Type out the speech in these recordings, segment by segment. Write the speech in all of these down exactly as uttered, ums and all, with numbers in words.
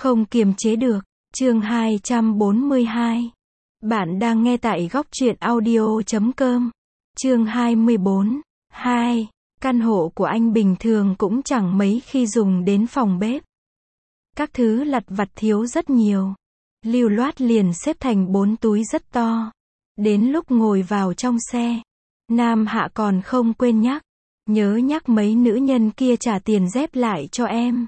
Không kiềm chế được. Chương hai trăm bốn mươi hai. Bạn đang nghe tại góc truyện audio chấm com. Chương hai mươi bốn. hai. Căn hộ của anh bình thường cũng chẳng mấy khi dùng đến phòng bếp. Các thứ lặt vặt thiếu rất nhiều. Lưu loát liền xếp thành bốn túi rất to. Đến lúc ngồi vào trong xe, Nam Hạ còn không quên nhắc. Nhớ nhắc mấy nữ nhân kia trả tiền dép lại cho em.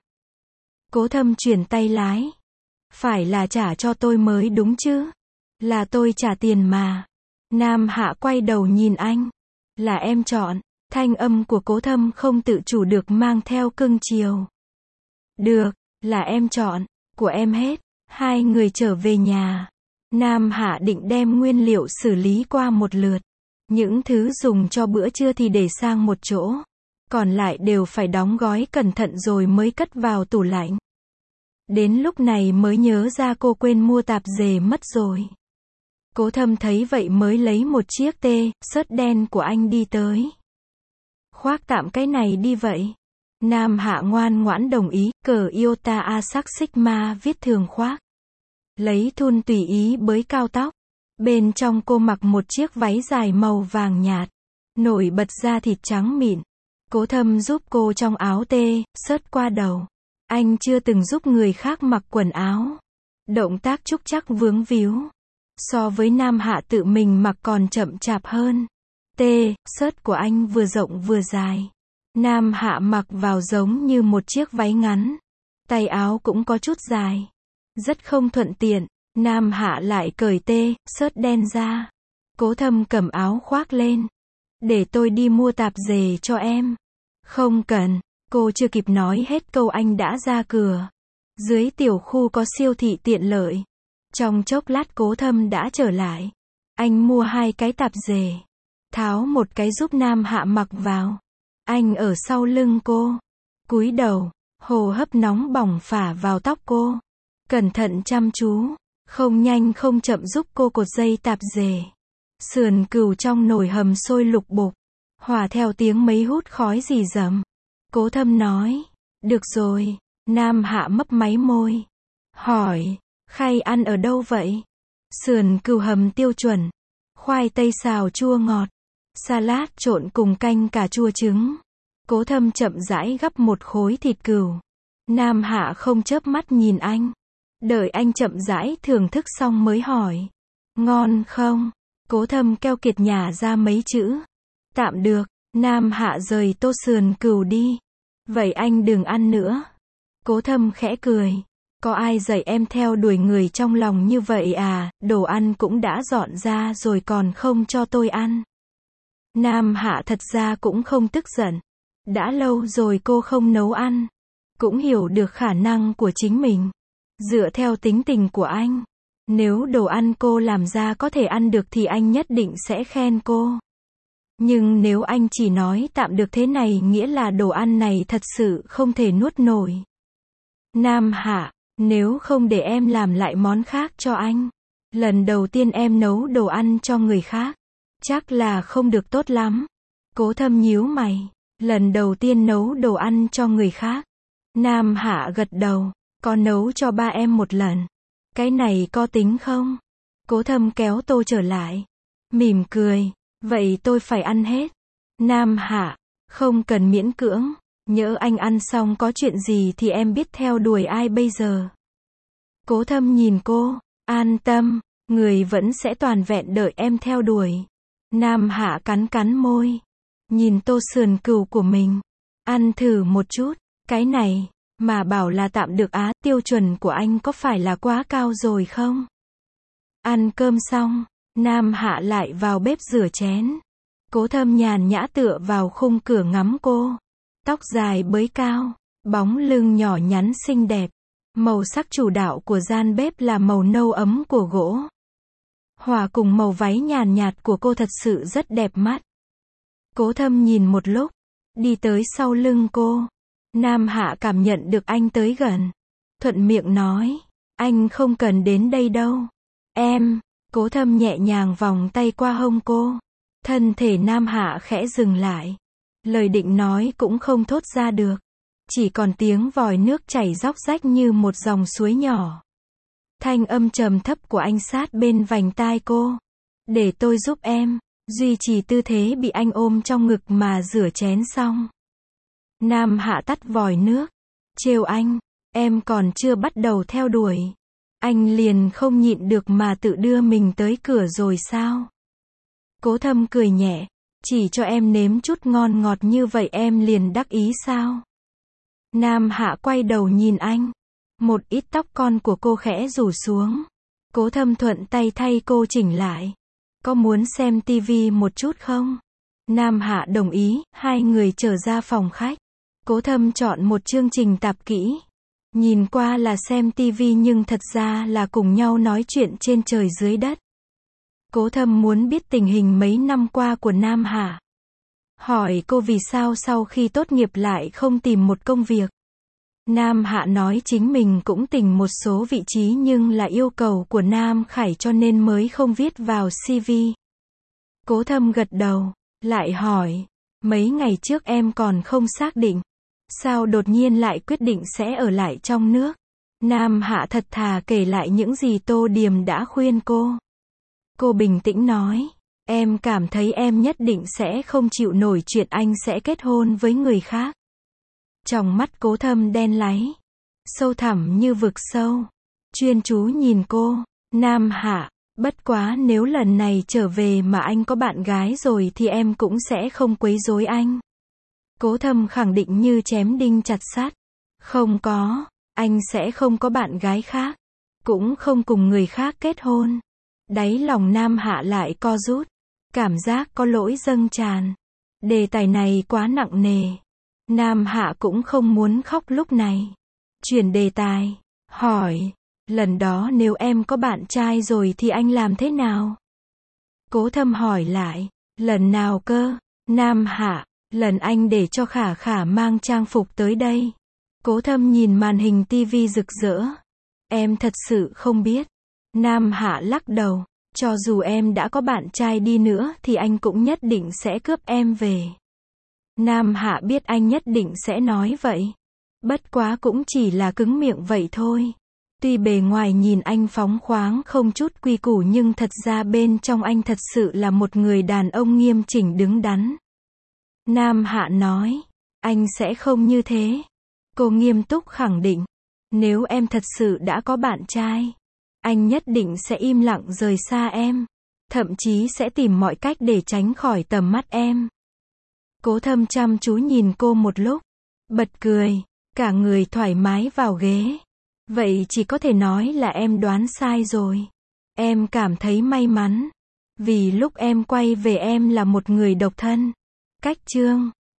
Cố Thâm chuyển tay lái. Phải là trả cho tôi mới đúng chứ. Là tôi trả tiền mà. Nam Hạ quay đầu nhìn anh. Là em chọn. Thanh âm của Cố Thâm không tự chủ được mang theo cưng chiều. Được, là em chọn. Của em hết. Hai người trở về nhà. Nam Hạ định đem nguyên liệu xử lý qua một lượt. Những thứ dùng cho bữa trưa thì để sang một chỗ. Còn lại đều phải đóng gói cẩn thận rồi mới cất vào tủ lạnh. Đến lúc này mới nhớ ra cô quên mua tạp dề mất rồi. Cố Thâm thấy vậy mới lấy một chiếc tê-shirt đen của anh đi tới. Khoác tạm cái này đi vậy. Nam Hạ ngoan ngoãn đồng ý, cờ Iota Asac Sigma viết thường khoác. Lấy thun tùy ý bới cao tóc. Bên trong cô mặc một chiếc váy dài màu vàng nhạt. Nổi bật da thịt trắng mịn. Cố Thâm giúp cô trong áo tê-shirt qua đầu. Anh chưa từng giúp người khác mặc quần áo. Động tác trúc trắc vướng víu. So với Nam Hạ tự mình mặc còn chậm chạp hơn. Tê-shirt của anh vừa rộng vừa dài. Nam Hạ mặc vào giống như một chiếc váy ngắn. Tay áo cũng có chút dài. Rất không thuận tiện. Nam Hạ lại cởi tê-shirt đen ra. Cố Thâm cầm áo khoác lên. Để tôi đi mua tạp dề cho em. Không cần. Cô chưa kịp nói hết câu anh đã ra cửa. Dưới tiểu khu có siêu thị tiện lợi. Trong chốc lát Cố Thâm đã trở lại. Anh mua hai cái tạp dề. Tháo một cái giúp Nam Hạ mặc vào. Anh ở sau lưng cô. Cúi đầu. Hô hấp nóng bỏng phả vào tóc cô. Cẩn thận chăm chú. Không nhanh không chậm giúp cô cột dây tạp dề. Sườn cừu trong nồi hầm sôi lục bục. Hòa theo tiếng mấy hút khói rì rầm. Cố Thâm nói. Được rồi. Nam Hạ mấp máy môi. Hỏi. Khay ăn ở đâu vậy? Sườn cừu hầm tiêu chuẩn. Khoai tây xào chua ngọt. Salad trộn cùng canh cà chua trứng. Cố Thâm chậm rãi gắp một khối thịt cừu. Nam Hạ không chớp mắt nhìn anh. Đợi anh chậm rãi thưởng thức xong mới hỏi. Ngon không? Cố Thâm keo kiệt nhả ra mấy chữ. Tạm được. Nam Hạ rời tô sườn cừu đi. Vậy anh đừng ăn nữa. Cố Thâm khẽ cười. Có ai dạy em theo đuổi người trong lòng như vậy à, đồ ăn cũng đã dọn ra rồi còn không cho tôi ăn. Nam Hạ thật ra cũng không tức giận. Đã lâu rồi cô không nấu ăn. Cũng hiểu được khả năng của chính mình. Dựa theo tính tình của anh. Nếu đồ ăn cô làm ra có thể ăn được thì anh nhất định sẽ khen cô. Nhưng nếu anh chỉ nói tạm được thế này nghĩa là đồ ăn này thật sự không thể nuốt nổi. Nam Hạ, nếu không để em làm lại món khác cho anh. Lần đầu tiên em nấu đồ ăn cho người khác. Chắc là không được tốt lắm. Cố Thâm nhíu mày. Lần đầu tiên nấu đồ ăn cho người khác. Nam Hạ gật đầu. Có nấu cho ba em một lần. Cái này có tính không? Cố Thâm kéo tô trở lại. Mỉm cười. Vậy tôi phải ăn hết. Nam Hạ. Không cần miễn cưỡng. Nhỡ anh ăn xong có chuyện gì thì em biết theo đuổi ai bây giờ. Cố Thâm nhìn cô. An tâm. Người vẫn sẽ toàn vẹn đợi em theo đuổi. Nam Hạ cắn cắn môi. Nhìn tô sườn cừu của mình. Ăn thử một chút. Cái này. Mà bảo là tạm được á, tiêu chuẩn của anh có phải là quá cao rồi không? Ăn cơm xong. Nam Hạ lại vào bếp rửa chén. Cố Thâm nhàn nhã tựa vào khung cửa ngắm cô. Tóc dài bới cao. Bóng lưng nhỏ nhắn xinh đẹp. Màu sắc chủ đạo của gian bếp là màu nâu ấm của gỗ. Hòa cùng màu váy nhàn nhạt của cô thật sự rất đẹp mắt. Cố Thâm nhìn một lúc. Đi tới sau lưng cô. Nam Hạ cảm nhận được anh tới gần. Thuận miệng nói. Anh không cần đến đây đâu. Em. Cố Thâm nhẹ nhàng vòng tay qua hông cô. Thân thể Nam Hạ khẽ dừng lại. Lời định nói cũng không thốt ra được. chỉ còn tiếng vòi nước chảy róc rách như một dòng suối nhỏ. Thanh âm trầm thấp của anh sát bên vành tai cô. Để tôi giúp em. Duy trì tư thế bị anh ôm trong ngực mà rửa chén xong. Nam Hạ tắt vòi nước. Trêu anh. Em còn chưa bắt đầu theo đuổi. Anh liền không nhịn được mà tự đưa mình tới cửa rồi sao? Cố Thâm cười nhẹ. Chỉ cho em nếm chút ngon ngọt như vậy em liền đắc ý sao? Nam Hạ quay đầu nhìn anh. Một ít tóc con của cô khẽ rủ xuống. Cố Thâm thuận tay thay cô chỉnh lại. Có muốn xem tivi một chút không? Nam Hạ đồng ý, hai người trở ra phòng khách. Cố Thâm chọn một chương trình tạp kỹ. Nhìn qua là xem tivi nhưng thật ra là cùng nhau nói chuyện trên trời dưới đất. Cố Thâm muốn biết tình hình mấy năm qua của Nam Hạ. Hỏi cô vì sao sau khi tốt nghiệp lại không tìm một công việc. Nam Hạ nói chính mình cũng tình một số vị trí nhưng là yêu cầu của Nam Khải cho nên mới không viết vào xê vê. Cố Thâm gật đầu, lại hỏi, mấy ngày trước em còn không xác định. Sao đột nhiên lại quyết định sẽ ở lại trong nước? Nam Hạ thật thà kể lại những gì Tô Điềm đã khuyên cô. Cô bình tĩnh nói, em cảm thấy em nhất định sẽ không chịu nổi chuyện anh sẽ kết hôn với người khác. Trong mắt Cố Thâm đen láy, sâu thẳm như vực sâu, chuyên chú nhìn cô. Nam Hạ, bất quá nếu lần này trở về mà anh có bạn gái rồi thì em cũng sẽ không quấy rối anh. Cố Thâm khẳng định như chém đinh chặt sắt. Không có, anh sẽ không có bạn gái khác, cũng không cùng người khác kết hôn. Đáy lòng Nam Hạ lại co rút, cảm giác có lỗi dâng tràn. Đề tài này quá nặng nề. Nam Hạ cũng không muốn khóc lúc này. Chuyển đề tài, hỏi, lần đó nếu em có bạn trai rồi thì anh làm thế nào? Cố Thâm hỏi lại, lần nào cơ? Nam Hạ, lần anh để cho Khả Khả mang trang phục tới đây. Cố Thâm nhìn màn hình tivi rực rỡ. Em thật sự không biết. Nam Hạ lắc đầu, cho dù em đã có bạn trai đi nữa thì anh cũng nhất định sẽ cướp em về. Nam Hạ biết anh nhất định sẽ nói vậy. Bất quá cũng chỉ là cứng miệng vậy thôi. Tuy bề ngoài nhìn anh phóng khoáng không chút quy củ nhưng thật ra bên trong anh thật sự là một người đàn ông nghiêm chỉnh đứng đắn. Nam Hạ nói, anh sẽ không như thế. Cô nghiêm túc khẳng định, nếu em thật sự đã có bạn trai, anh nhất định sẽ im lặng rời xa em. Thậm chí sẽ tìm mọi cách để tránh khỏi tầm mắt em. Cố Thâm chăm chú nhìn cô một lúc, bật cười, cả người thoải mái vào ghế. Vậy chỉ có thể nói là em đoán sai rồi. Em cảm thấy may mắn, vì lúc em quay về em là một người độc thân. Cách chương